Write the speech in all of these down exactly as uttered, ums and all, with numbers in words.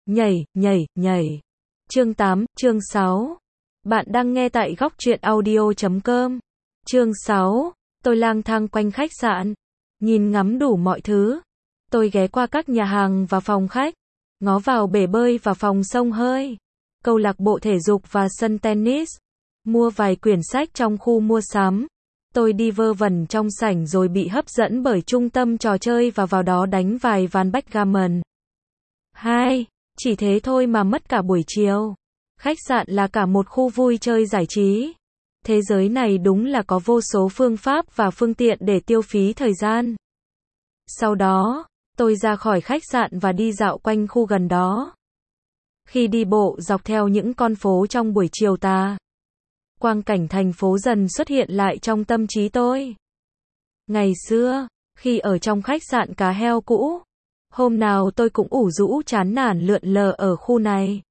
Nhảy, nhảy, nhảy. Chương tám, chương sáu. Bạn đang nghe tại góc truyện audio chấm com. Chương sáu. Tôi lang thang quanh khách sạn, nhìn ngắm đủ mọi thứ. Tôi ghé qua các nhà hàng và phòng khách, ngó vào bể bơi và phòng xông hơi, câu lạc bộ thể dục và sân tennis, mua vài quyển sách trong khu mua sắm. Tôi đi vơ vẩn trong sảnh rồi bị hấp dẫn bởi trung tâm trò chơi và vào đó đánh vài ván backgammon. Hai, chỉ thế thôi mà mất cả buổi chiều. Khách sạn là cả một khu vui chơi giải trí. Thế giới này đúng là có vô số phương pháp và phương tiện để tiêu phí thời gian. Sau đó, tôi ra khỏi khách sạn và đi dạo quanh khu gần đó. Khi đi bộ dọc theo những con phố trong buổi chiều tà, quang cảnh thành phố dần xuất hiện lại trong tâm trí tôi. Ngày xưa, khi ở trong khách sạn cá heo cũ, hôm nào tôi cũng ủ rũ chán nản lượn lờ ở khu này.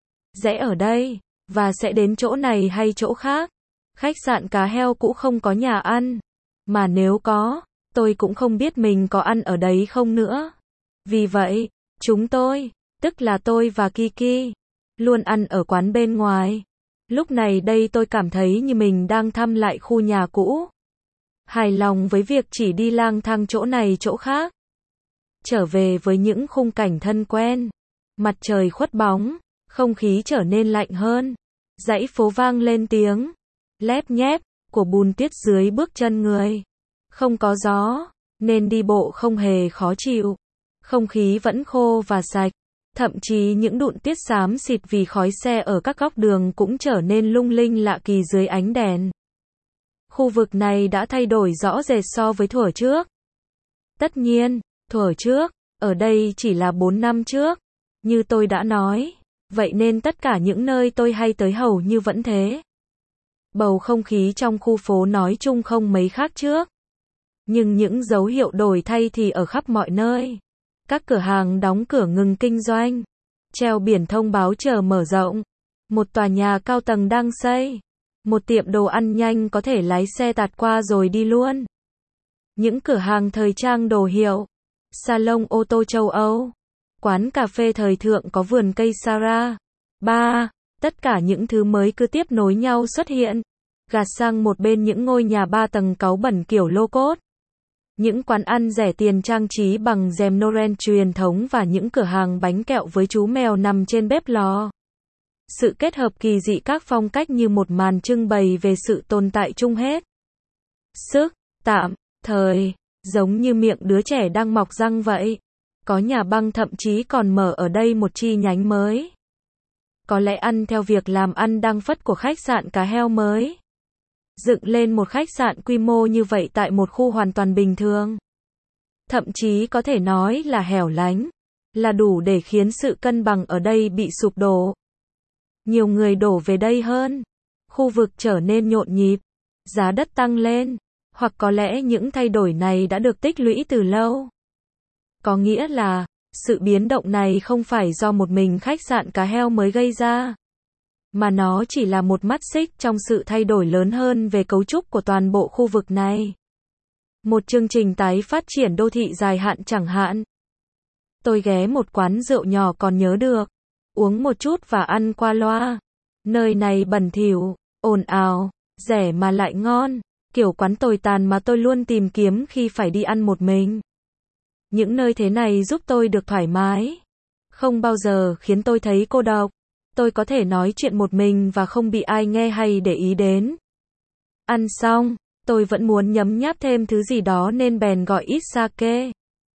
Rẽ ở đây, và sẽ đến chỗ này hay chỗ khác. Khách sạn cá heo cũ không có nhà ăn, mà nếu có, tôi cũng không biết mình có ăn ở đấy không nữa. Vì vậy, chúng tôi, tức là tôi và Kiki, luôn ăn ở quán bên ngoài. Lúc này đây tôi cảm thấy như mình đang thăm lại khu nhà cũ. Hài lòng với việc chỉ đi lang thang chỗ này chỗ khác. Trở về với những khung cảnh thân quen. Mặt trời khuất bóng, không khí trở nên lạnh hơn. Dãy phố vang lên tiếng lép nhép của bùn tuyết dưới bước chân người. Không có gió, nên đi bộ không hề khó chịu. Không khí vẫn khô và sạch. Thậm chí những đụn tuyết xám xịt vì khói xe ở các góc đường cũng trở nên lung linh lạ kỳ dưới ánh đèn. Khu vực này đã thay đổi rõ rệt so với thuở trước. Tất nhiên, thuở trước, ở đây chỉ là bốn năm trước. Như tôi đã nói, vậy nên tất cả những nơi tôi hay tới hầu như vẫn thế. Bầu không khí trong khu phố nói chung không mấy khác trước. Nhưng những dấu hiệu đổi thay thì ở khắp mọi nơi. Các cửa hàng đóng cửa ngừng kinh doanh. Treo biển thông báo chờ mở rộng. Một tòa nhà cao tầng đang xây. Một tiệm đồ ăn nhanh có thể lái xe tạt qua rồi đi luôn. Những cửa hàng thời trang đồ hiệu. Salon ô tô châu Âu. Quán cà phê thời thượng có vườn cây Sara. Ba. Tất cả những thứ mới cứ tiếp nối nhau xuất hiện. Gạt sang một bên những ngôi nhà ba tầng cáu bẩn kiểu lô cốt. Những quán ăn rẻ tiền trang trí bằng rèm Noren truyền thống và những cửa hàng bánh kẹo với chú mèo nằm trên bếp lò. Sự kết hợp kỳ dị các phong cách như một màn trưng bày về sự tồn tại chung hết. Sức, tạm, thời, giống như miệng đứa trẻ đang mọc răng vậy. Có nhà băng thậm chí còn mở ở đây một chi nhánh mới. Có lẽ ăn theo việc làm ăn đang phất của khách sạn cá heo mới. Dựng lên một khách sạn quy mô như vậy tại một khu hoàn toàn bình thường. Thậm chí có thể nói là hẻo lánh. Là đủ để khiến sự cân bằng ở đây bị sụp đổ. Nhiều người đổ về đây hơn. Khu vực trở nên nhộn nhịp. Giá đất tăng lên. Hoặc có lẽ những thay đổi này đã được tích lũy từ lâu. Có nghĩa là, sự biến động này không phải do một mình khách sạn cá heo mới gây ra. Mà nó chỉ là một mắt xích trong sự thay đổi lớn hơn về cấu trúc của toàn bộ khu vực này. Một chương trình tái phát triển đô thị dài hạn chẳng hạn. Tôi ghé một quán rượu nhỏ còn nhớ được. Uống một chút và ăn qua loa. Nơi này bẩn thỉu, ồn ào, rẻ mà lại ngon. Kiểu quán tồi tàn mà tôi luôn tìm kiếm khi phải đi ăn một mình. Những nơi thế này giúp tôi được thoải mái. Không bao giờ khiến tôi thấy cô độc. Tôi có thể nói chuyện một mình và không bị ai nghe hay để ý đến. Ăn xong, tôi vẫn muốn nhấm nháp thêm thứ gì đó nên bèn gọi ít sake.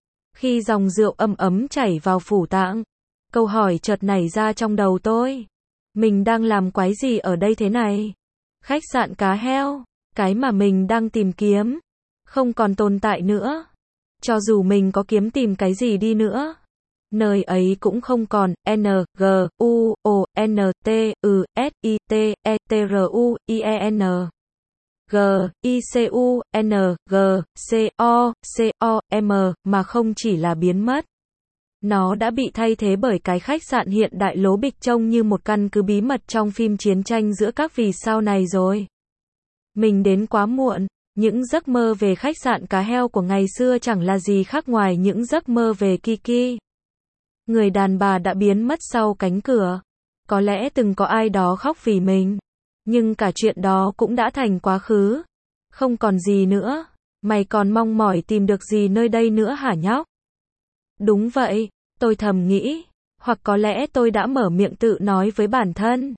Khi dòng rượu ấm ấm chảy vào phủ tạng, câu hỏi chợt nảy ra trong đầu tôi. Mình đang làm quái gì ở đây thế này? Khách sạn cá heo, cái mà mình đang tìm kiếm, không còn tồn tại nữa. Cho dù mình có kiếm tìm cái gì đi nữa, nơi ấy cũng không còn. N, G, U, O, N, T, U, S, I, T, E, T, R, U, I, E, N. G, I, C, U, N, G, C, O, C, O, M, mà không chỉ là biến mất. Nó đã bị thay thế bởi cái khách sạn hiện đại lố bịch trông như một căn cứ bí mật trong phim chiến tranh giữa các vì sao này rồi. Mình đến quá muộn. Những giấc mơ về khách sạn cá heo của ngày xưa chẳng là gì khác ngoài những giấc mơ về Kiki. Người đàn bà đã biến mất sau cánh cửa. Có lẽ từng có ai đó khóc vì mình. Nhưng cả chuyện đó cũng đã thành quá khứ. Không còn gì nữa. Mày còn mong mỏi tìm được gì nơi đây nữa hả nhóc? Đúng vậy, tôi thầm nghĩ. Hoặc có lẽ tôi đã mở miệng tự nói với bản thân.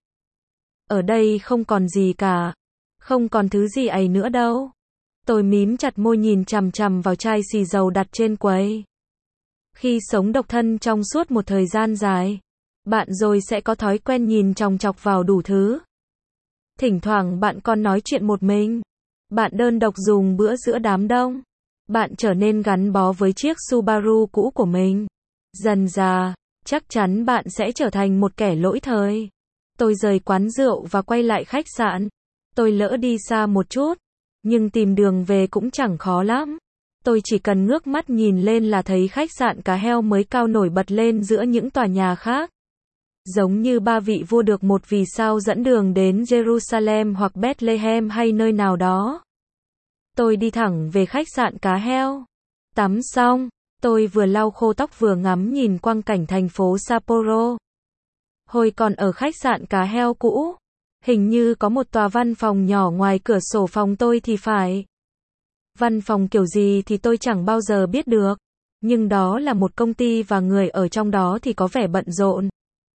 Ở đây không còn gì cả. Không còn thứ gì ấy nữa đâu. Tôi mím chặt môi nhìn chằm chằm vào chai xì dầu đặt trên quầy. Khi sống độc thân trong suốt một thời gian dài, bạn rồi sẽ có thói quen nhìn chòng chọc vào đủ thứ. Thỉnh thoảng bạn còn nói chuyện một mình. Bạn đơn độc dùng bữa giữa đám đông. Bạn trở nên gắn bó với chiếc Subaru cũ của mình. Dần dà, chắc chắn bạn sẽ trở thành một kẻ lỗi thời. Tôi rời quán rượu và quay lại khách sạn. Tôi lỡ đi xa một chút, nhưng tìm đường về cũng chẳng khó lắm. Tôi chỉ cần ngước mắt nhìn lên là thấy khách sạn cá heo mới cao nổi bật lên giữa những tòa nhà khác. Giống như ba vị vua được một vì sao dẫn đường đến Jerusalem hoặc Bethlehem hay nơi nào đó. Tôi đi thẳng về khách sạn cá heo. Tắm xong, tôi vừa lau khô tóc vừa ngắm nhìn quang cảnh thành phố Sapporo. Hồi còn ở khách sạn cá heo cũ, hình như có một tòa văn phòng nhỏ ngoài cửa sổ phòng tôi thì phải. Văn phòng kiểu gì thì tôi chẳng bao giờ biết được. Nhưng đó là một công ty và người ở trong đó thì có vẻ bận rộn.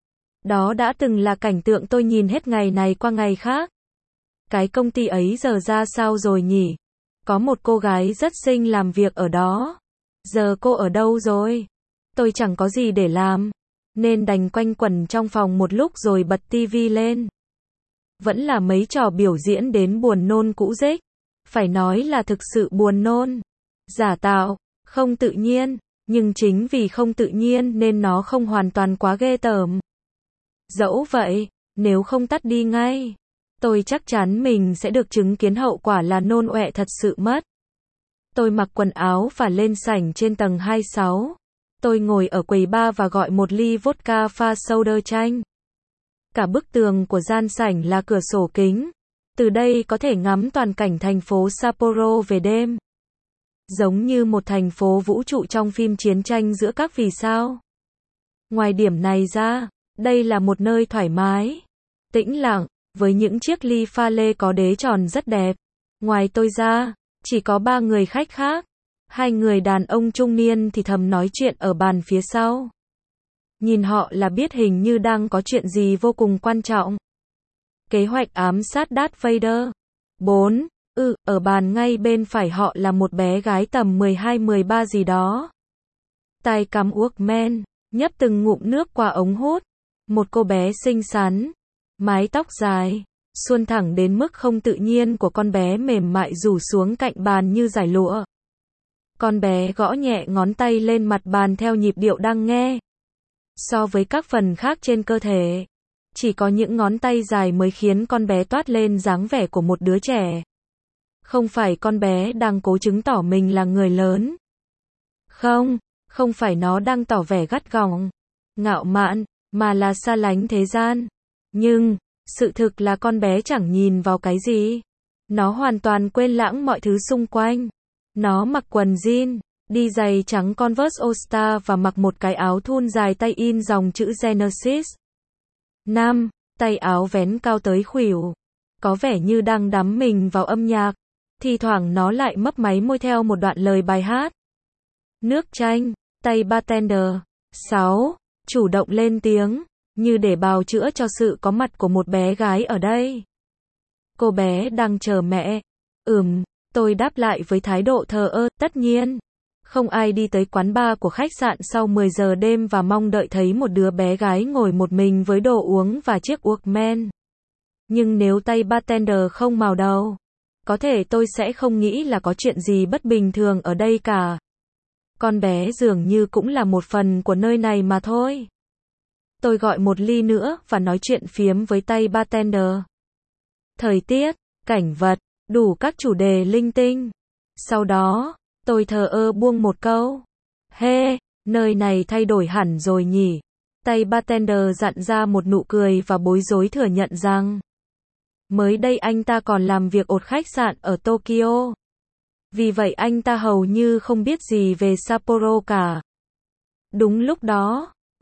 Đó đã từng là cảnh tượng tôi nhìn hết ngày này qua ngày khác. Cái công ty ấy giờ ra sao rồi nhỉ? Có một cô gái rất xinh làm việc ở đó. Giờ cô ở đâu rồi? Tôi chẳng có gì để làm, nên đành quanh quẩn trong phòng một lúc rồi bật tivi lên. Vẫn là mấy trò biểu diễn đến buồn nôn cũ rích. Phải nói là thực sự buồn nôn. Giả tạo, không tự nhiên, nhưng chính vì không tự nhiên nên nó không hoàn toàn quá ghê tởm. Dẫu vậy, nếu không tắt đi ngay, tôi chắc chắn mình sẽ được chứng kiến hậu quả là nôn ọe thật sự mất. Tôi mặc quần áo và lên sảnh trên tầng hai mươi sáu. Tôi ngồi ở quầy bar và gọi một ly vodka pha soda chanh. Cả bức tường của gian sảnh là cửa sổ kính. Từ đây có thể ngắm toàn cảnh thành phố Sapporo về đêm. Giống như một thành phố vũ trụ trong phim chiến tranh giữa các vì sao. Ngoài điểm này ra, đây là một nơi thoải mái, tĩnh lặng, với những chiếc ly pha lê có đế tròn rất đẹp. Ngoài tôi ra, chỉ có ba người khách khác. Hai người đàn ông trung niên thì thầm nói chuyện ở bàn phía sau. Nhìn họ là biết hình như đang có chuyện gì vô cùng quan trọng. Kế hoạch ám sát Darth Vader. bốn. Ừ, ở bàn ngay bên phải họ là một bé gái tầm mười hai mười ba gì đó. Tai cắm Walkman, nhấp từng ngụm nước qua ống hút. Một cô bé xinh xắn, mái tóc dài, suôn thẳng đến mức không tự nhiên của con bé mềm mại rủ xuống cạnh bàn như dải lụa. Con bé gõ nhẹ ngón tay lên mặt bàn theo nhịp điệu đang nghe. So với các phần khác trên cơ thể, chỉ có những ngón tay dài mới khiến con bé toát lên dáng vẻ của một đứa trẻ. Không phải con bé đang cố chứng tỏ mình là người lớn. Không, không phải nó đang tỏ vẻ gắt gỏng, ngạo mạn, mà là xa lánh thế gian. Nhưng, sự thực là con bé chẳng nhìn vào cái gì. Nó hoàn toàn quên lãng mọi thứ xung quanh. Nó mặc quần jean, đi giày trắng Converse All Star và mặc một cái áo thun dài tay in dòng chữ Genesis. năm. Tay áo vén cao tới khuỷu. Có vẻ như đang đắm mình vào âm nhạc. Thì thoảng nó lại mấp máy môi theo một đoạn lời bài hát. Nước chanh, tay bartender. sáu. Chủ động lên tiếng, như để bào chữa cho sự có mặt của một bé gái ở đây. Cô bé đang chờ mẹ. Ừm, tôi đáp lại với thái độ thờ ơ, tất nhiên. Không ai đi tới quán bar của khách sạn sau mười giờ đêm và mong đợi thấy một đứa bé gái ngồi một mình với đồ uống và chiếc Walkman. Nhưng nếu tay bartender không màu đầu, có thể tôi sẽ không nghĩ là có chuyện gì bất bình thường ở đây cả. Con bé dường như cũng là một phần của nơi này mà thôi. Tôi gọi một ly nữa và nói chuyện phiếm với tay bartender. Thời tiết, cảnh vật, đủ các chủ đề linh tinh. Sau đó, tôi thờ ơ buông một câu. Hê, nơi này thay đổi hẳn rồi nhỉ. Tay bartender dặn ra một nụ cười và bối rối thừa nhận rằng mới đây anh ta còn làm việc ột khách sạn ở Tokyo. Vì vậy anh ta hầu như không biết gì về Sapporo cả. Đúng lúc đó,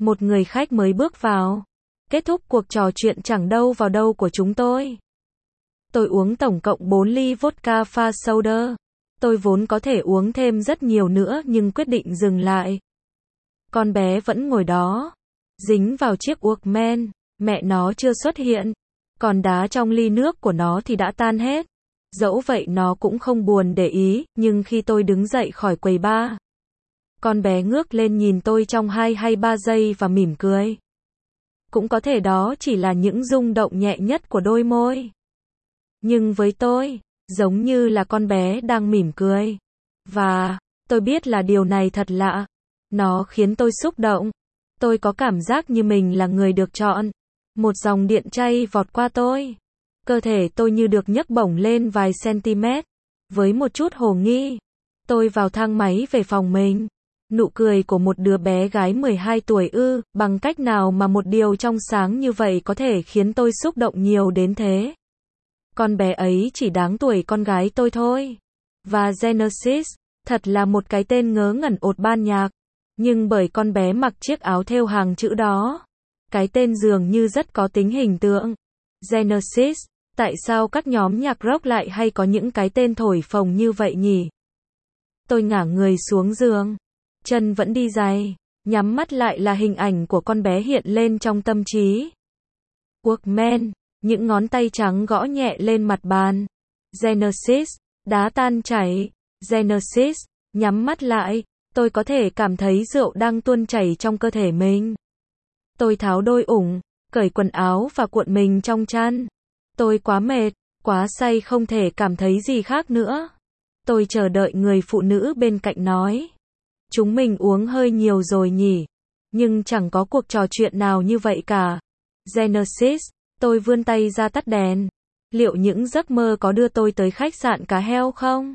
Một người khách mới bước vào. Kết thúc cuộc trò chuyện chẳng đâu vào đâu của chúng tôi. Tôi uống tổng cộng bốn ly vodka pha soda. Tôi vốn có thể uống thêm rất nhiều nữa nhưng quyết định dừng lại. Con bé vẫn ngồi đó, dính vào chiếc Walkman, mẹ nó chưa xuất hiện, còn đá trong ly nước của nó thì đã tan hết. Dẫu vậy nó cũng không buồn để ý, nhưng khi tôi đứng dậy khỏi quầy bar, con bé ngước lên nhìn tôi trong hai hay ba giây và mỉm cười. Cũng có thể đó chỉ là những rung động nhẹ nhất của đôi môi. Nhưng với tôi, giống như là con bé đang mỉm cười. Và, tôi biết là điều này thật lạ. Nó khiến tôi xúc động. Tôi có cảm giác như mình là người được chọn. Một dòng điện chay vọt qua tôi. Cơ thể tôi như được nhấc bổng lên vài cm. Với một chút hồ nghi, tôi vào thang máy về phòng mình. Nụ cười của một đứa bé gái mười hai tuổi ư, bằng cách nào mà một điều trong sáng như vậy có thể khiến tôi xúc động nhiều đến thế. Con bé ấy chỉ đáng tuổi con gái tôi thôi. Và Genesis, thật là một cái tên ngớ ngẩn ột ban nhạc. Nhưng bởi con bé mặc chiếc áo thêu hàng chữ đó, cái tên dường như rất có tính hình tượng. Genesis, tại sao các nhóm nhạc rock lại hay có những cái tên thổi phồng như vậy nhỉ? Tôi ngả người xuống giường, chân vẫn đi giày, nhắm mắt lại là hình ảnh của con bé hiện lên trong tâm trí. Walkman, những ngón tay trắng gõ nhẹ lên mặt bàn. Genesis, đá tan chảy. Genesis, nhắm mắt lại, tôi có thể cảm thấy rượu đang tuôn chảy trong cơ thể mình. Tôi tháo đôi ủng, cởi quần áo và cuộn mình trong chăn. Tôi quá mệt, quá say không thể cảm thấy gì khác nữa. Tôi chờ đợi người phụ nữ bên cạnh nói. Chúng mình uống hơi nhiều rồi nhỉ? Nhưng chẳng có cuộc trò chuyện nào như vậy cả. Genesis, tôi vươn tay ra tắt đèn. Liệu những giấc mơ có đưa tôi tới khách sạn cá heo không?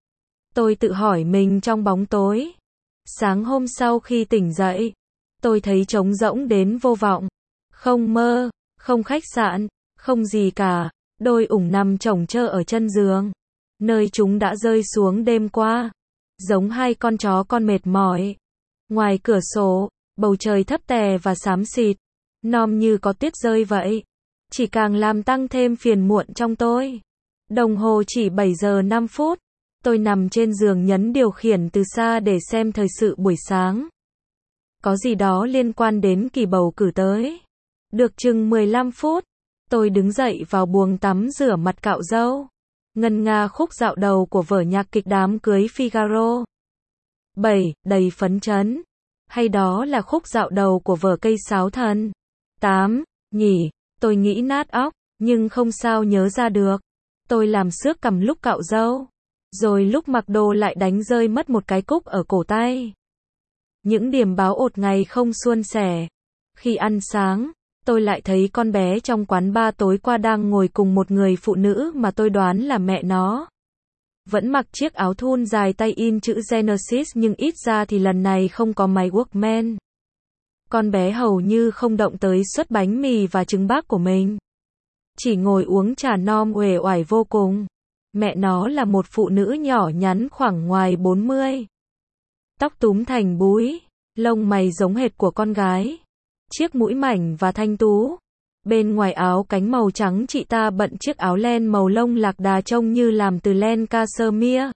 Tôi tự hỏi mình trong bóng tối. Sáng hôm sau khi tỉnh dậy, tôi thấy trống rỗng đến vô vọng. Không mơ, không khách sạn, không gì cả. Đôi ủng nằm chồng chơ ở chân giường, nơi chúng đã rơi xuống đêm qua. Giống hai con chó con mệt mỏi. Ngoài cửa sổ, bầu trời thấp tè và xám xịt, nom như có tuyết rơi vậy. Chỉ càng làm tăng thêm phiền muộn trong tôi. Đồng hồ chỉ bảy giờ năm phút. Tôi nằm trên giường nhấn điều khiển từ xa để xem thời sự buổi sáng. Có gì đó liên quan đến kỳ bầu cử tới. Được chừng mười lăm phút, tôi đứng dậy vào buồng tắm rửa mặt cạo râu. Ngân nga khúc dạo đầu của vở nhạc kịch Đám cưới Figaro. bảy. Đầy phấn chấn. Hay đó là khúc dạo đầu của vở Cây sáo thần. tám. Nhỉ, tôi nghĩ nát óc, nhưng không sao nhớ ra được. Tôi làm xước cằm lúc cạo râu. Rồi lúc mặc đồ lại đánh rơi mất một cái cúc ở cổ tay. Những điểm báo ột ngày không suôn sẻ. Khi ăn sáng, tôi lại thấy con bé trong quán bar tối qua đang ngồi cùng một người phụ nữ mà tôi đoán là mẹ nó. Vẫn mặc chiếc áo thun dài tay in chữ Genesis nhưng ít ra thì lần này không có máy Walkman. Con bé hầu như không động tới suất bánh mì và trứng bác của mình. Chỉ ngồi uống trà non uể oải vô cùng. Mẹ nó là một phụ nữ nhỏ nhắn khoảng ngoài bốn mươi. Tóc túm thành búi, lông mày giống hệt của con gái. Chiếc mũi mảnh và thanh tú. Bên ngoài áo cánh màu trắng chị ta bận chiếc áo len màu lông lạc đà trông như làm từ len cashmere.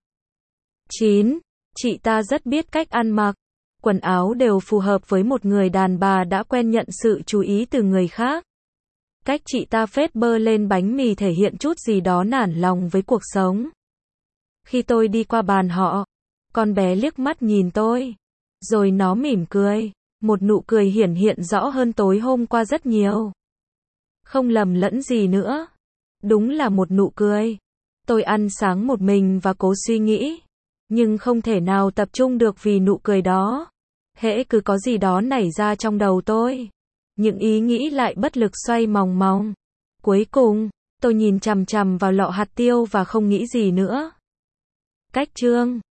chín. Chị ta rất biết cách ăn mặc. Quần áo đều phù hợp với một người đàn bà đã quen nhận sự chú ý từ người khác. Cách chị ta phết bơ lên bánh mì thể hiện chút gì đó nản lòng với cuộc sống. Khi tôi đi qua bàn họ, con bé liếc mắt nhìn tôi. Rồi nó mỉm cười. Một nụ cười hiển hiện rõ hơn tối hôm qua rất nhiều. Không lầm lẫn gì nữa. Đúng là một nụ cười. Tôi ăn sáng một mình và cố suy nghĩ. Nhưng không thể nào tập trung được vì nụ cười đó. Hễ cứ có gì đó nảy ra trong đầu tôi. Những ý nghĩ lại bất lực xoay mòng mòng. Cuối cùng, tôi nhìn chằm chằm vào lọ hạt tiêu và không nghĩ gì nữa. Cách chương